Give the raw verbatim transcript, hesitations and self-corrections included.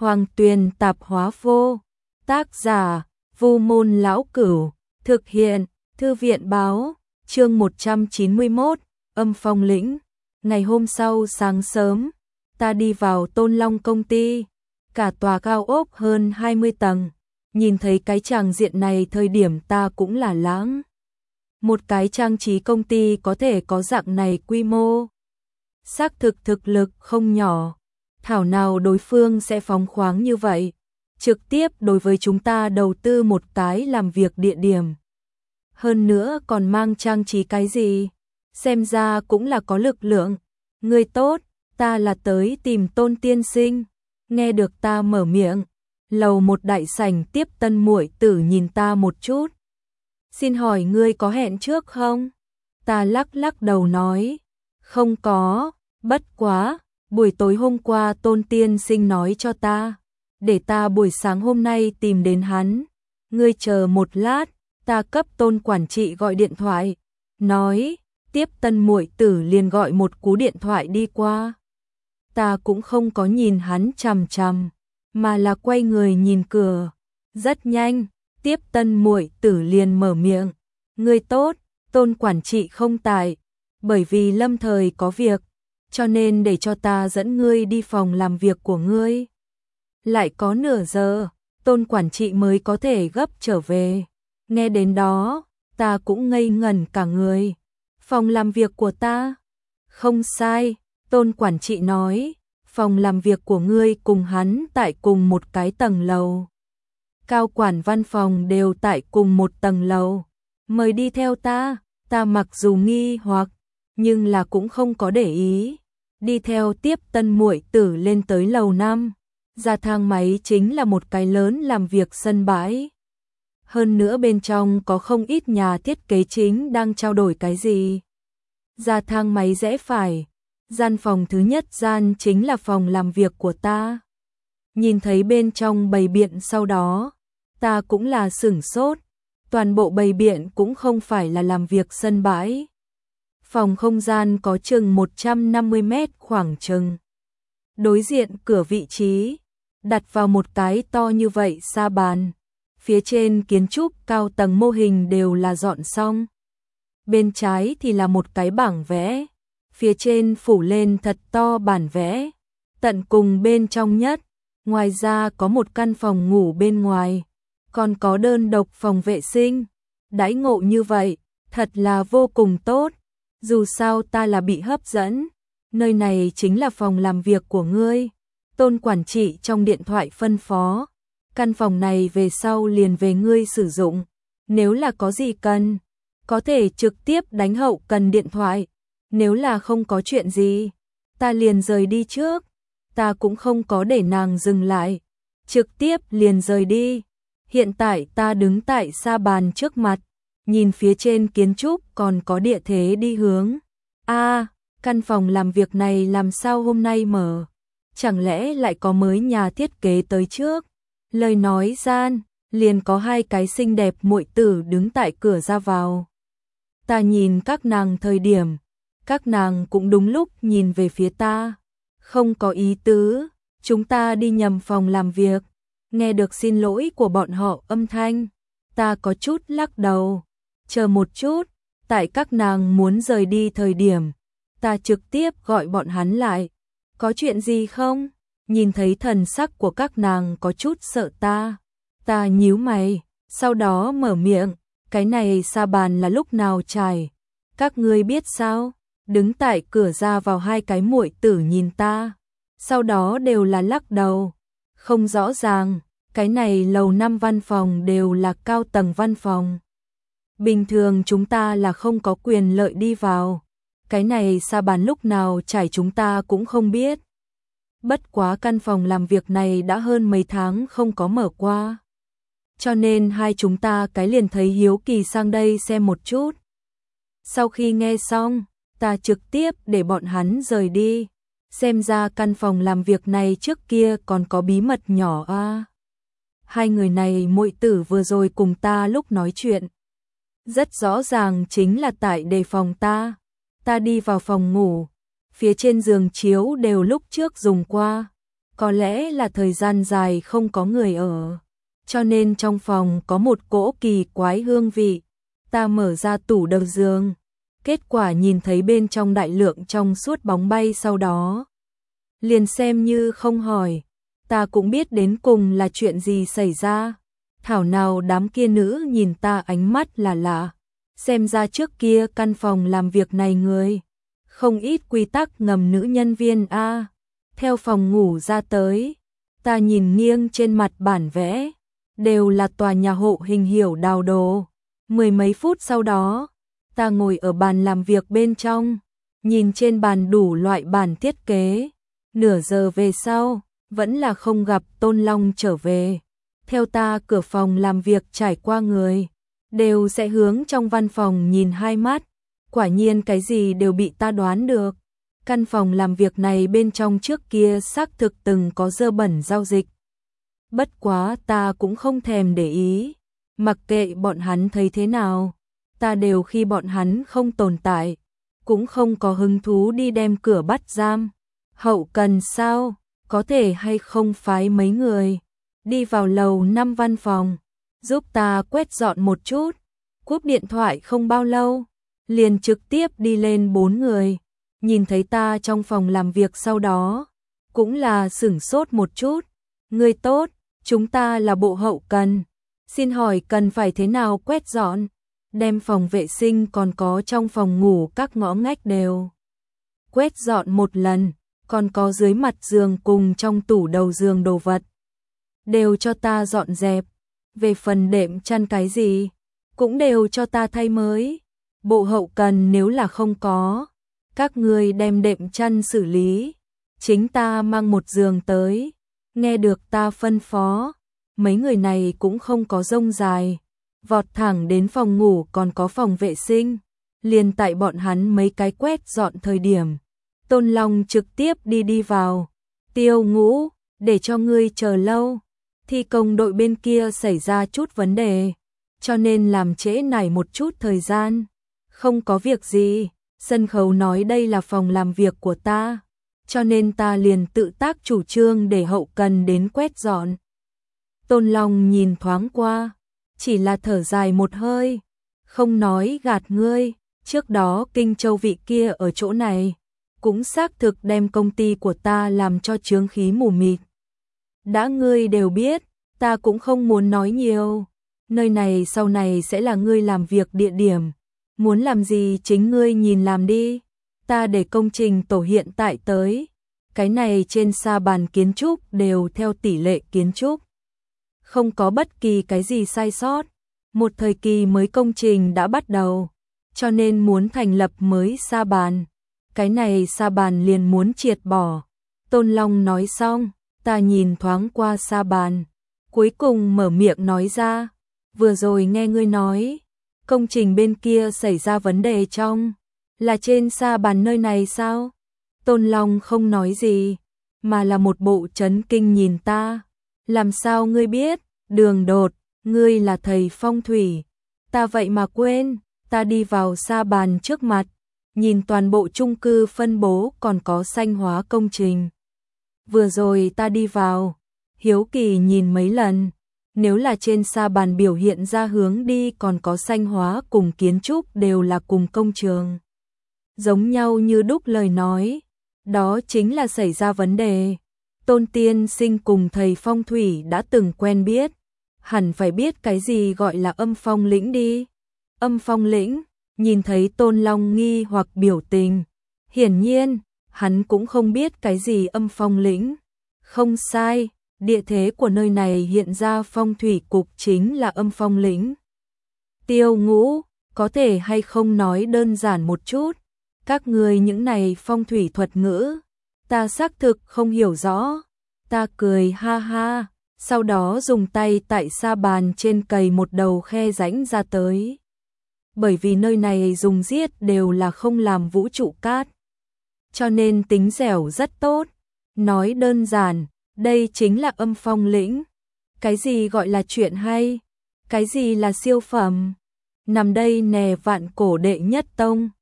Hoàng Tuyền Tạp Hóa Vô. Tác giả: Vu Môn Lão Cửu. Thực hiện: Thư viện Báo. Chương một trăm chín mươi mốt, Âm Phong Lĩnh. Ngày hôm sau sáng sớm, ta đi vào Tôn Long công ty. Cả tòa cao ốc hơn hai mươi tầng. Nhìn thấy cái tràng diện này thời điểm ta cũng là lãng. Một cái trang trí công ty có thể có dạng này quy mô, xác thực thực lực không nhỏ. Thảo nào đối phương sẽ phóng khoáng như vậy, trực tiếp đối với chúng ta đầu tư một cái làm việc địa điểm. Hơn nữa còn mang trang trí cái gì, xem ra cũng là có lực lượng. Người tốt, ta là tới tìm Tôn tiên sinh. Nghe được ta mở miệng, lầu một đại sảnh tiếp tân muội tử nhìn ta một chút. Xin hỏi ngươi có hẹn trước không? Ta lắc lắc đầu nói, không có, bất quá, buổi tối hôm qua Tôn tiên sinh nói cho ta, để ta buổi sáng hôm nay tìm đến hắn. Ngươi chờ một lát, ta cấp Tôn quản trị gọi điện thoại, nói, tiếp tân muội tử liền gọi một cú điện thoại đi qua. Ta cũng không có nhìn hắn chằm chằm, mà là quay người nhìn cửa. Rất nhanh, tiếp tân muội tử liền mở miệng, ngươi tốt, Tôn quản trị không tại, bởi vì lâm thời có việc, cho nên để cho ta dẫn ngươi đi phòng làm việc của ngươi. Lại có nửa giờ, Tôn quản trị mới có thể gấp trở về. Nghe đến đó, ta cũng ngây ngẩn cả người. Phòng làm việc của ta? Không sai, Tôn quản trị nói, phòng làm việc của ngươi cùng hắn tại cùng một cái tầng lầu. Cao quản văn phòng đều tại cùng một tầng lầu. Mời đi theo ta. Ta mặc dù nghi hoặc, nhưng là cũng không có để ý. Đi theo tiếp tân muội tử lên tới lầu năm. Ra thang máy chính là một cái lớn làm việc sân bãi. Hơn nữa bên trong có không ít nhà thiết kế chính đang trao đổi cái gì. Ra thang máy rẽ phải. Gian phòng thứ nhất gian chính là phòng làm việc của ta. Nhìn thấy bên trong bày biện sau đó, ta cũng là sửng sốt. Toàn bộ bày biện cũng không phải là làm việc sân bãi. Phòng không gian có chừng một trăm năm mươi mét khoảng chừng. Đối diện cửa vị trí, đặt vào một cái to như vậy sa bàn. Phía trên kiến trúc cao tầng mô hình đều là dọn xong. Bên trái thì là một cái bảng vẽ. Phía trên phủ lên thật to bản vẽ. Tận cùng bên trong nhất, ngoài ra có một căn phòng ngủ bên ngoài. Còn có đơn độc phòng vệ sinh. Đãi ngộ như vậy, thật là vô cùng tốt. Dù sao ta là bị hấp dẫn. Nơi này chính là phòng làm việc của ngươi. Tôn quản trị trong điện thoại phân phó. Căn phòng này về sau liền về ngươi sử dụng. Nếu là có gì cần, có thể trực tiếp đánh hậu cần điện thoại. Nếu là không có chuyện gì, ta liền rời đi trước. Ta cũng không có để nàng dừng lại. Trực tiếp liền rời đi. Hiện tại ta đứng tại sa bàn trước mặt, nhìn phía trên kiến trúc còn có địa thế đi hướng. A, à, căn phòng làm việc này làm sao hôm nay mở? Chẳng lẽ lại có mới nhà thiết kế tới trước? Lời nói gian, liền có hai cái xinh đẹp muội tử đứng tại cửa ra vào. Ta nhìn các nàng thời điểm, các nàng cũng đúng lúc nhìn về phía ta. Không có ý tứ, chúng ta đi nhầm phòng làm việc. Nghe được xin lỗi của bọn họ âm thanh, ta có chút lắc đầu. Chờ một chút, tại các nàng muốn rời đi thời điểm, ta trực tiếp gọi bọn hắn lại. Có chuyện gì không? Nhìn thấy thần sắc của các nàng có chút sợ ta. Ta nhíu mày, sau đó mở miệng, cái này sa bàn là lúc nào trải? Các ngươi biết sao? Đứng tại cửa ra vào hai cái muội tử nhìn ta, sau đó đều là lắc đầu. Không rõ ràng, cái này lầu năm văn phòng đều là cao tầng văn phòng. Bình thường chúng ta là không có quyền lợi đi vào. Cái này sa bàn lúc nào trải chúng ta cũng không biết. Bất quá căn phòng làm việc này đã hơn mấy tháng không có mở qua. Cho nên hai chúng ta cái liền thấy hiếu kỳ sang đây xem một chút. Sau khi nghe xong, ta trực tiếp để bọn hắn rời đi. Xem ra căn phòng làm việc này trước kia còn có bí mật nhỏ a. À. Hai người này muội tử vừa rồi cùng ta lúc nói chuyện, rất rõ ràng chính là tại đề phòng ta. Ta đi vào phòng ngủ, phía trên giường chiếu đều lúc trước dùng qua, có lẽ là thời gian dài không có người ở, cho nên trong phòng có một cỗ kỳ quái hương vị. Ta mở ra tủ đầu giường, kết quả nhìn thấy bên trong đại lượng trong suốt bóng bay, sau đó liền xem như không hỏi, ta cũng biết đến cùng là chuyện gì xảy ra. Thảo nào đám kia nữ nhìn ta ánh mắt là lạ, xem ra trước kia căn phòng làm việc này người không ít quy tắc ngầm nữ nhân viên a. Theo phòng ngủ ra tới, ta nhìn nghiêng trên mặt bản vẽ, đều là tòa nhà hộ hình hiểu đào đồ. Mười mấy phút sau đó, ta ngồi ở bàn làm việc bên trong, nhìn trên bàn đủ loại bản thiết kế. Nửa giờ về sau, vẫn là không gặp Tôn Long trở về. Theo ta, cửa phòng làm việc trải qua người đều sẽ hướng trong văn phòng nhìn hai mắt. Quả nhiên cái gì đều bị ta đoán được. Căn phòng làm việc này bên trong trước kia xác thực từng có dơ bẩn giao dịch. Bất quá ta cũng không thèm để ý, mặc kệ bọn hắn thấy thế nào, ta đều khi bọn hắn không tồn tại, cũng không có hứng thú đi đem cửa bắt giam. Hậu cần sao, có thể hay không phái mấy người đi vào lầu năm văn phòng, giúp ta quét dọn một chút. Cúp điện thoại không bao lâu, liền trực tiếp đi lên bốn người, nhìn thấy ta trong phòng làm việc sau đó, cũng là sửng sốt một chút. Người tốt, chúng ta là bộ hậu cần, xin hỏi cần phải thế nào quét dọn? Đem phòng vệ sinh còn có trong phòng ngủ các ngõ ngách đều quét dọn một lần, còn có dưới mặt giường cùng trong tủ đầu giường đồ vật đều cho ta dọn dẹp. Về phần đệm chăn cái gì, cũng đều cho ta thay mới. Bộ hậu cần nếu là không có, các ngươi đem đệm chăn xử lý, chính ta mang một giường tới. Nghe được ta phân phó, mấy người này cũng không có rông dài, vọt thẳng đến phòng ngủ còn có phòng vệ sinh. Liền tại bọn hắn mấy cái quét dọn thời điểm, Tôn Long trực tiếp đi đi vào. Tiêu Ngũ, để cho ngươi chờ lâu, thi công đội bên kia xảy ra chút vấn đề, cho nên làm trễ nải một chút thời gian. Không có việc gì, sân khấu nói đây là phòng làm việc của ta, cho nên ta liền tự tác chủ trương để hậu cần đến quét dọn. Tôn Long nhìn thoáng qua, chỉ là thở dài một hơi, không nói gạt ngươi, trước đó Kinh Châu vị kia ở chỗ này, cũng xác thực đem công ty của ta làm cho chướng khí mù mịt. Đã ngươi đều biết, ta cũng không muốn nói nhiều, nơi này sau này sẽ là ngươi làm việc địa điểm, muốn làm gì chính ngươi nhìn làm đi. Ta để công trình tổ hiện tại tới, cái này trên sa bàn kiến trúc đều theo tỷ lệ kiến trúc, không có bất kỳ cái gì sai sót. Một thời kỳ mới công trình đã bắt đầu, cho nên muốn thành lập mới sa bàn, cái này sa bàn liền muốn triệt bỏ. Tôn Long nói xong, ta nhìn thoáng qua sa bàn, cuối cùng mở miệng nói ra, vừa rồi nghe ngươi nói, công trình bên kia xảy ra vấn đề trong, là trên sa bàn nơi này sao? Tôn Long không nói gì, mà là một bộ chấn kinh nhìn ta. Làm sao ngươi biết? Đường Đột, ngươi là thầy phong thủy. Ta vậy mà quên. Ta đi vào sa bàn trước mặt, nhìn toàn bộ chung cư phân bố còn có xanh hóa công trình. Vừa rồi ta đi vào, hiếu kỳ nhìn mấy lần, nếu là trên sa bàn biểu hiện ra hướng đi còn có xanh hóa cùng kiến trúc đều là cùng công trường, giống nhau như đúc lời nói, đó chính là xảy ra vấn đề. Tôn tiên sinh cùng thầy phong thủy đã từng quen biết, hẳn phải biết cái gì gọi là âm phong lĩnh đi. Âm phong lĩnh, nhìn thấy Tôn Long nghi hoặc biểu tình, hiển nhiên, hắn cũng không biết cái gì âm phong lĩnh. Không sai, địa thế của nơi này hiện ra phong thủy cục chính là âm phong lĩnh. Tiêu Ngũ, có thể hay không nói đơn giản một chút, các người những này phong thủy thuật ngữ, ta xác thực không hiểu rõ. Ta cười ha ha, sau đó dùng tay tại sa bàn trên cày một đầu khe rãnh ra tới. Bởi vì nơi này dùng giết đều là không làm vũ trụ cát, cho nên tính dẻo rất tốt. Nói đơn giản, đây chính là âm phong lĩnh. Cái gì gọi là chuyện hay? Cái gì là siêu phẩm? Nằm đây nè vạn cổ đệ nhất tông.